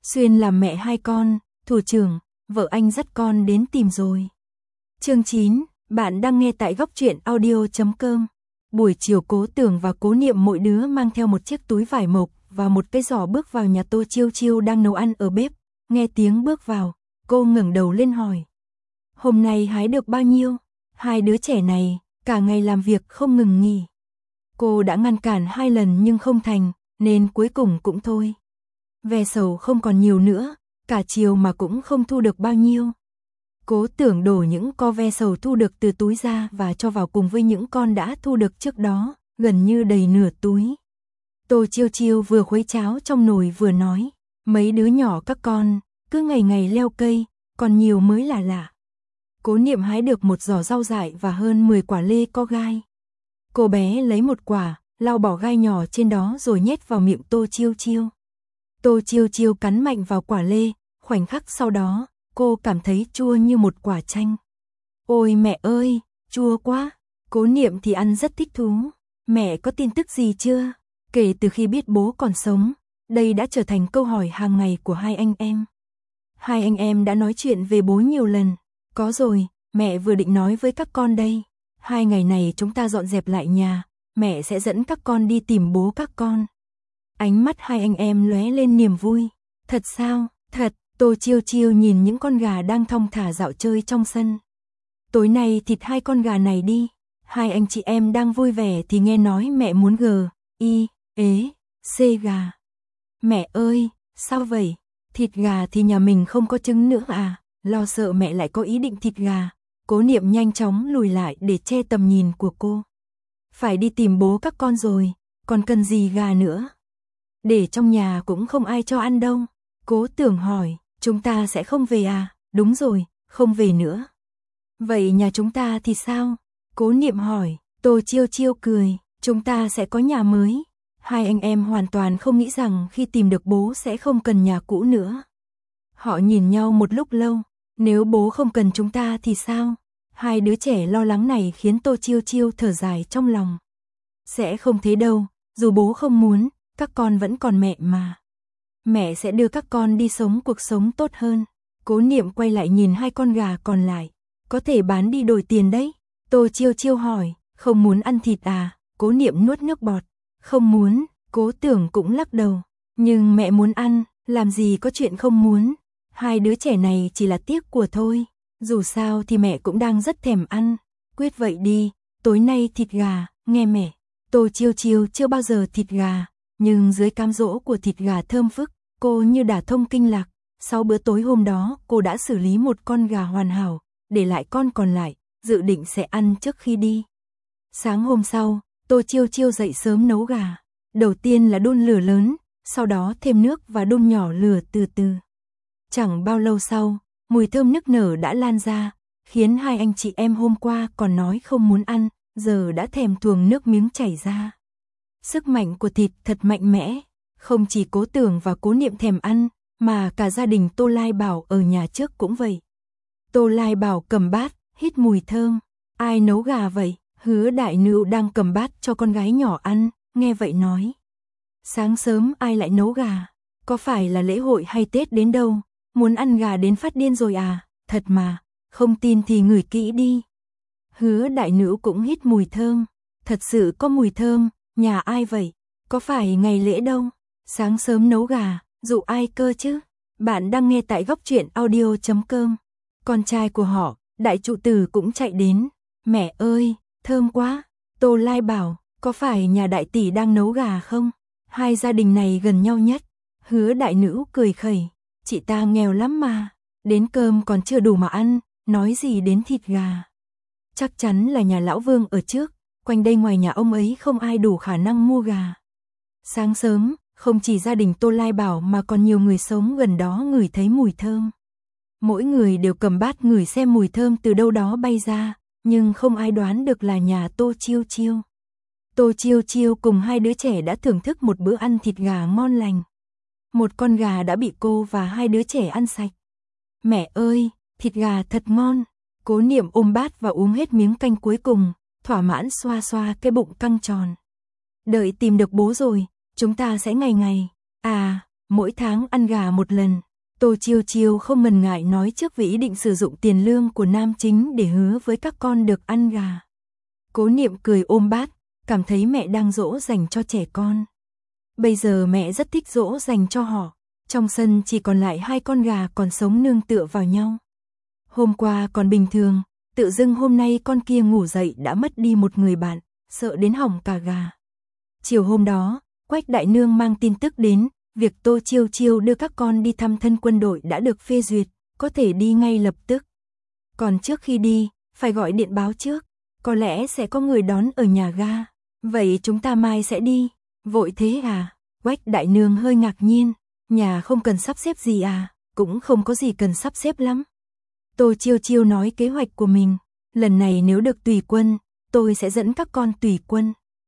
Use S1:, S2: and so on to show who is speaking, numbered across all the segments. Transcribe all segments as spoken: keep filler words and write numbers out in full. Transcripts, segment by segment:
S1: Xuyên là mẹ hai con, thủ trưởng, vợ anh dắt con đến tìm rồi. Chương chín, bạn đang nghe tại góc truyện audio chấm com. Buổi chiều Cố Tưởng và Cố Niệm mỗi đứa mang theo một chiếc túi vải mộc và một cái giỏ bước vào nhà Tô Chiêu Chiêu đang nấu ăn ở bếp. Nghe tiếng bước vào, cô ngẩng đầu lên hỏi. Hôm nay hái được bao nhiêu? Hai đứa trẻ này, cả ngày làm việc không ngừng nghỉ. Cô đã ngăn cản hai lần nhưng không thành, nên cuối cùng cũng thôi. Ve sầu không còn nhiều nữa, cả chiều mà cũng không thu được bao nhiêu. Cố Tưởng đổ những co ve sầu thu được từ túi ra và cho vào cùng với những con đã thu được trước đó, gần như đầy nửa túi. Tô Chiêu Chiêu vừa khuấy cháo trong nồi vừa nói, mấy đứa nhỏ các con, cứ ngày ngày leo cây, còn nhiều mới là lạ. Cố Niệm hái được một giỏ rau dại và hơn mười quả lê có gai. Cô bé lấy một quả, lau bỏ gai nhỏ trên đó rồi nhét vào miệng Tô Chiêu Chiêu. Tô Chiêu Chiêu cắn mạnh vào quả lê, khoảnh khắc sau đó, cô cảm thấy chua như một quả chanh. Ôi mẹ ơi, chua quá. Cố Niệm thì ăn rất thích thú. Mẹ có tin tức gì chưa? Kể từ khi biết bố còn sống, đây đã trở thành câu hỏi hàng ngày của hai anh em. Hai anh em đã nói chuyện về bố nhiều lần. Có rồi, mẹ vừa định nói với các con đây. Hai ngày này chúng ta dọn dẹp lại nhà, mẹ sẽ dẫn các con đi tìm bố các con. Ánh mắt hai anh em lóe lên niềm vui. Thật sao? Thật. Tô Chiêu Chiêu nhìn những con gà đang thong thả dạo chơi trong sân. Tối nay thịt hai con gà này đi. Hai anh chị em đang vui vẻ thì nghe nói mẹ muốn gờ, y, ế, xê gà. Mẹ ơi, sao vậy? Thịt gà thì nhà mình không có trứng nữa à? Lo sợ mẹ lại có ý định thịt gà. Cố Niệm nhanh chóng lùi lại để che tầm nhìn của cô. Phải đi tìm bố các con rồi, còn cần gì gà nữa? Để trong nhà cũng không ai cho ăn đâu. Cố Tưởng hỏi, chúng ta sẽ không về à? Đúng rồi, không về nữa. Vậy nhà chúng ta thì sao? Cố Niệm hỏi. Tô Chiêu Chiêu cười, chúng ta sẽ có nhà mới. Hai anh em hoàn toàn không nghĩ rằng khi tìm được bố sẽ không cần nhà cũ nữa. Họ nhìn nhau một lúc lâu. Nếu bố không cần chúng ta thì sao? Hai đứa trẻ lo lắng này khiến Tô Chiêu Chiêu thở dài trong lòng. Sẽ không thế đâu, dù bố không muốn, các con vẫn còn mẹ mà. Mẹ sẽ đưa các con đi sống cuộc sống tốt hơn. Cố Niệm quay lại nhìn hai con gà còn lại. Có thể bán đi đổi tiền đấy. Tô Chiêu Chiêu hỏi, không muốn ăn thịt à? Cố Niệm nuốt nước bọt. Không muốn. Cố Tưởng cũng lắc đầu. Nhưng mẹ muốn ăn, làm gì có chuyện không muốn. Hai đứa trẻ này chỉ là tiếc của thôi. Dù sao thì mẹ cũng đang rất thèm ăn. Quyết vậy đi, tối nay thịt gà, nghe mẹ. Tô Chiêu Chiêu chưa bao giờ thịt gà, nhưng dưới cám dỗ của thịt gà thơm phức, cô như đả thông kinh lạc. Sau bữa tối hôm đó, cô đã xử lý một con gà hoàn hảo, để lại con còn lại, dự định sẽ ăn trước khi đi. Sáng hôm sau, Tô Chiêu Chiêu dậy sớm nấu gà. Đầu tiên là đun lửa lớn, sau đó thêm nước và đun nhỏ lửa từ từ. Chẳng bao lâu sau, mùi thơm nức nở đã lan ra, khiến hai anh chị em hôm qua còn nói không muốn ăn, giờ đã thèm thuồng nước miếng chảy ra. Sức mạnh của thịt thật mạnh mẽ, không chỉ Cố Tưởng và Cố Niệm thèm ăn, mà cả gia đình Tô Lai Bảo ở nhà trước cũng vậy. Tô Lai Bảo cầm bát, hít mùi thơm. Ai nấu gà vậy? Hứa Đại Nữu đang cầm bát cho con gái nhỏ ăn, nghe vậy nói. Sáng sớm ai lại nấu gà? Có phải là lễ hội hay Tết đến đâu? Muốn ăn gà đến phát điên rồi à? Thật mà, không tin thì ngửi kỹ đi. Hứa Đại Nữu cũng hít mùi thơm. Thật sự có mùi thơm, nhà ai vậy? Có phải ngày lễ đâu? Sáng sớm nấu gà, dụ ai cơ chứ? Bạn đang nghe tại góc truyện audio chấm com. Con trai của họ, Đại Trụ Tử cũng chạy đến. Mẹ ơi, thơm quá. Tô Lai bảo, có phải nhà đại tỷ đang nấu gà không? Hai gia đình này gần nhau nhất. Hứa Đại Nữu cười khẩy. Chị ta nghèo lắm mà. Đến cơm còn chưa đủ mà ăn, nói gì đến thịt gà. Chắc chắn là nhà lão Vương ở trước. Quanh đây ngoài nhà ông ấy không ai đủ khả năng mua gà. Sáng sớm, không chỉ gia đình Tô Lai Bảo mà còn nhiều người sống gần đó ngửi thấy mùi thơm. Mỗi người đều cầm bát ngửi xem mùi thơm từ đâu đó bay ra, nhưng không ai đoán được là nhà Tô Chiêu Chiêu. Tô Chiêu Chiêu cùng hai đứa trẻ đã thưởng thức một bữa ăn thịt gà ngon lành. Một con gà đã bị cô và hai đứa trẻ ăn sạch. Mẹ ơi, thịt gà thật ngon. Cố Niệm ôm bát và uống hết miếng canh cuối cùng, thỏa mãn xoa xoa cái bụng căng tròn. Đợi tìm được bố rồi, chúng ta sẽ ngày ngày. À, mỗi tháng ăn gà một lần. Tô Chiêu Chiêu không ngần ngại nói trước vì ý định sử dụng tiền lương của nam chính để hứa với các con được ăn gà. Cố Niệm cười ôm bát, cảm thấy mẹ đang dỗ dành cho trẻ con. Bây giờ mẹ rất thích dỗ dành cho họ. Trong sân chỉ còn lại hai con gà còn sống nương tựa vào nhau. Hôm qua còn bình thường, tự dưng hôm nay con kia ngủ dậy đã mất đi một người bạn, sợ đến hỏng cả gà. Chiều hôm đó, Quách đại nương mang tin tức đến, việc Tô Chiêu Chiêu đưa các con đi thăm thân quân đội đã được phê duyệt, có thể đi ngay lập tức. Còn trước khi đi, phải gọi điện báo trước, có lẽ sẽ có người đón ở nhà ga. Vậy chúng ta mai sẽ đi, vội thế à? Quách đại nương hơi ngạc nhiên, nhà không cần sắp xếp gì à, cũng không có gì cần sắp xếp lắm. Tô Chiêu Chiêu nói kế hoạch của mình, lần này nếu được tùy quân, tôi sẽ dẫn các con tùy quân.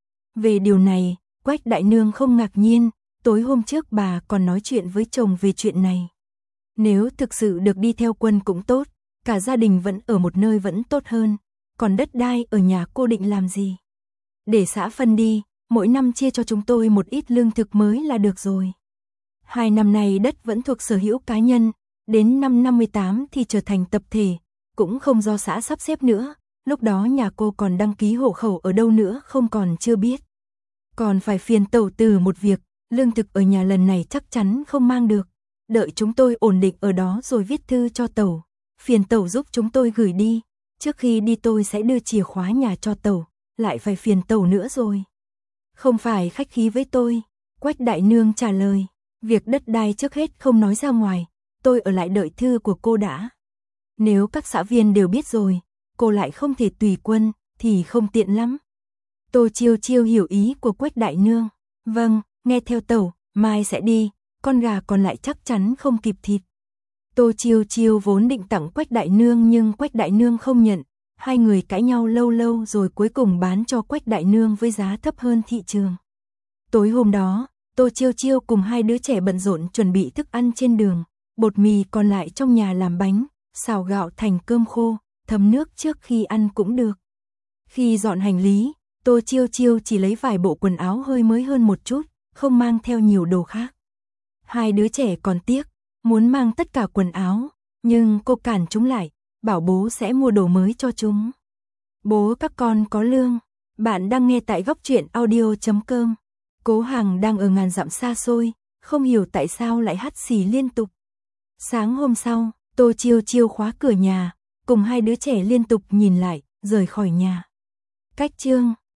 S1: Về điều này, Quách đại nương không ngạc nhiên, tối hôm trước bà còn nói chuyện với chồng về chuyện này. Nếu thực sự được đi theo quân cũng tốt, cả gia đình vẫn ở một nơi vẫn tốt hơn, còn đất đai ở nhà cô định làm gì? Để xã phân đi, mỗi năm chia cho chúng tôi một ít lương thực mới là được rồi. Hai năm nay đất vẫn thuộc sở hữu cá nhân, đến năm năm mươi tám thì trở thành tập thể, cũng không do xã sắp xếp nữa, lúc đó nhà cô còn đăng ký hộ khẩu ở đâu nữa không còn chưa biết. Còn phải phiền tẩu từ một việc, lương thực ở nhà lần này chắc chắn không mang được, đợi chúng tôi ổn định ở đó rồi viết thư cho tẩu, phiền tẩu giúp chúng tôi gửi đi, trước khi đi tôi sẽ đưa chìa khóa nhà cho tẩu, lại phải phiền tẩu nữa rồi. Không phải khách khí với tôi, Quách đại nương trả lời, việc đất đai trước hết không nói ra ngoài, tôi ở lại đợi thư của cô đã. Nếu các xã viên đều biết rồi, cô lại không thể tùy quân, thì không tiện lắm. Tô Chiêu Chiêu hiểu ý của Quách đại nương, vâng, nghe theo tẩu, mai sẽ đi, con gà còn lại chắc chắn không kịp thịt. Tô Chiêu Chiêu vốn định tặng Quách đại nương nhưng Quách đại nương không nhận, hai người cãi nhau lâu lâu rồi cuối cùng bán cho Quách đại nương với giá thấp hơn thị trường. Tối hôm đó, Tô Chiêu Chiêu cùng hai đứa trẻ bận rộn chuẩn bị thức ăn trên đường, bột mì còn lại trong nhà làm bánh, xào gạo thành cơm khô, thấm nước trước khi ăn cũng được. Khi dọn hành lý, Tô Chiêu Chiêu chỉ lấy vài bộ quần áo hơi mới hơn một chút, không mang theo nhiều đồ khác. Hai đứa trẻ còn tiếc, muốn mang tất cả quần áo, nhưng cô cản chúng lại, bảo bố sẽ mua đồ mới cho chúng. Bố các con có lương. Bạn đang nghe tại góc truyện audio chấm com. Cố Hằng đang ở ngàn dặm xa xôi, không hiểu tại sao lại hắt xì liên tục. Sáng hôm sau, Tô Chiêu Chiêu khóa cửa nhà, cùng hai đứa trẻ liên tục nhìn lại, rời khỏi nhà. Cách chương